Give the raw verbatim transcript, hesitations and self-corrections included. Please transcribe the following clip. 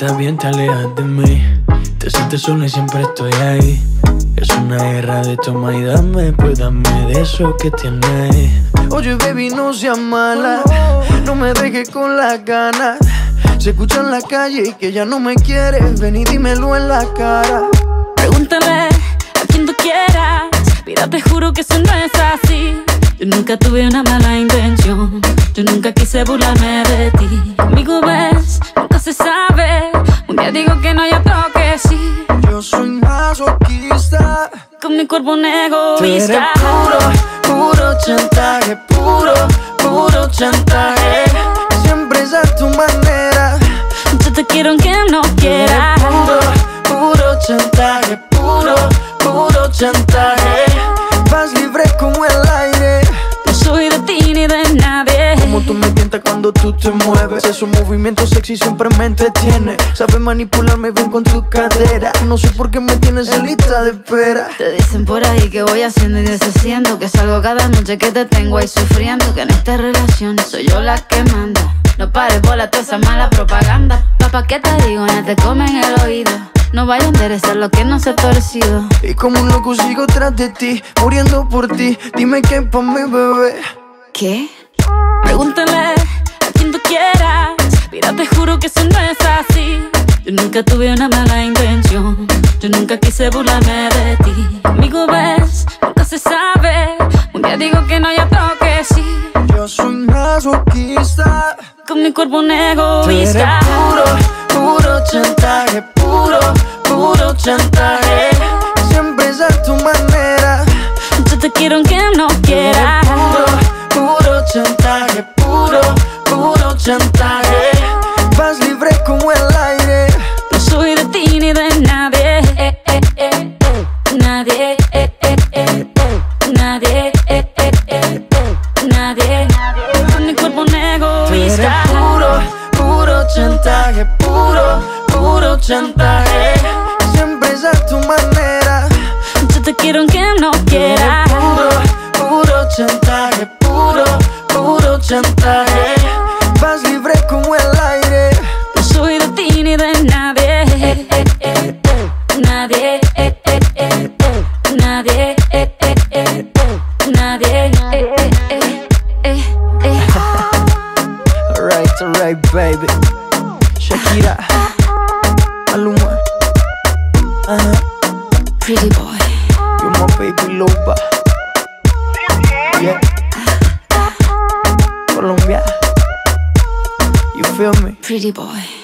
estás bien, te alejas de mí. Te sientes sola y siempre estoy ahí. Es una guerra de toma y dame, pues dame de eso que tienes. Oye, baby, no seas mala, no me dejes con las ganas. Se escucha en la calle y que ya no me quieres. Ven y dímelo en la cara. Pregúntale a quien tú quieras. Mira, te juro que eso no es así. Yo nunca tuve una mala intención. Yo nunca quise burlarme de ti. Conmigo ves, nunca se sabe. Un día digo que no, y otro que sí. Yo soy masoquista. Con mi cuerpo un egoísta. Tú eres puro, puro chantaje. Puro, puro chantaje. Siempre es a tu manera. Yo te quiero aunque no quieras. Puro, puro chantaje. Puro, puro chantaje. Vas libre como el aire. No soy de ti ni de nadie. Como tú me tientas cuando tú te mueves. Esos movimientos sexy siempre me entretiene. Sabes manipularme bien con tu cadera. No sé por qué me tienes en lista de espera. Te dicen por ahí que voy haciendo y deshaciendo, que salgo cada noche que te tengo ahí sufriendo, que en esta relación soy yo la que manda. No pares bola toda esa mala propaganda. Papá, ¿qué te digo? No te comen el oído. No vaya a enderezar lo que no se ha torcido. Y como un loco sigo tras de ti, muriendo por ti. Dime qué pa' mi bebé. ¿Qué? Pregúntale a quien tú quieras. Mira, te juro que eso no es así. Yo nunca tuve una mala intención. Yo nunca quise burlarme de ti. Conmigo ves, nunca se sabe. Un día digo que no, y otro que sí. Yo soy masoquista. Con mi cuerpo un egoísta. Puro, puro chantaje. Puro, puro chantaje. Siempre es a tu manera. Yo te quiero aunque no quieras. Puro, puro chantaje. Puro, puro chantaje. Vas libre como el aire. No soy de ti ni de nadie. Eh, eh, eh, eh. Nadie. Eh, eh, eh, eh. Nadie. Eh, eh, eh, eh. Nadie. Con mi cuerpo un egoísta. Puro, puro chantaje. Puro, puro chantaje. Siempre es a tu manera. Yo te quiero aunque no quieras. Puro, puro chantaje. Puro, puro chantaje. Vas libre como el aire. No soy de ti ni de nadie. Eh, eh, eh, eh. Nadie. Eh, eh, eh, eh. Nadie. Eh, eh, eh, eh. Nadie. Eh, eh, eh, eh, eh. Alright, alright, baby. Shakira, Maluma, uh-huh. Pretty boy. You're my baby loba. Yeah. Colombia. You feel me? Pretty boy.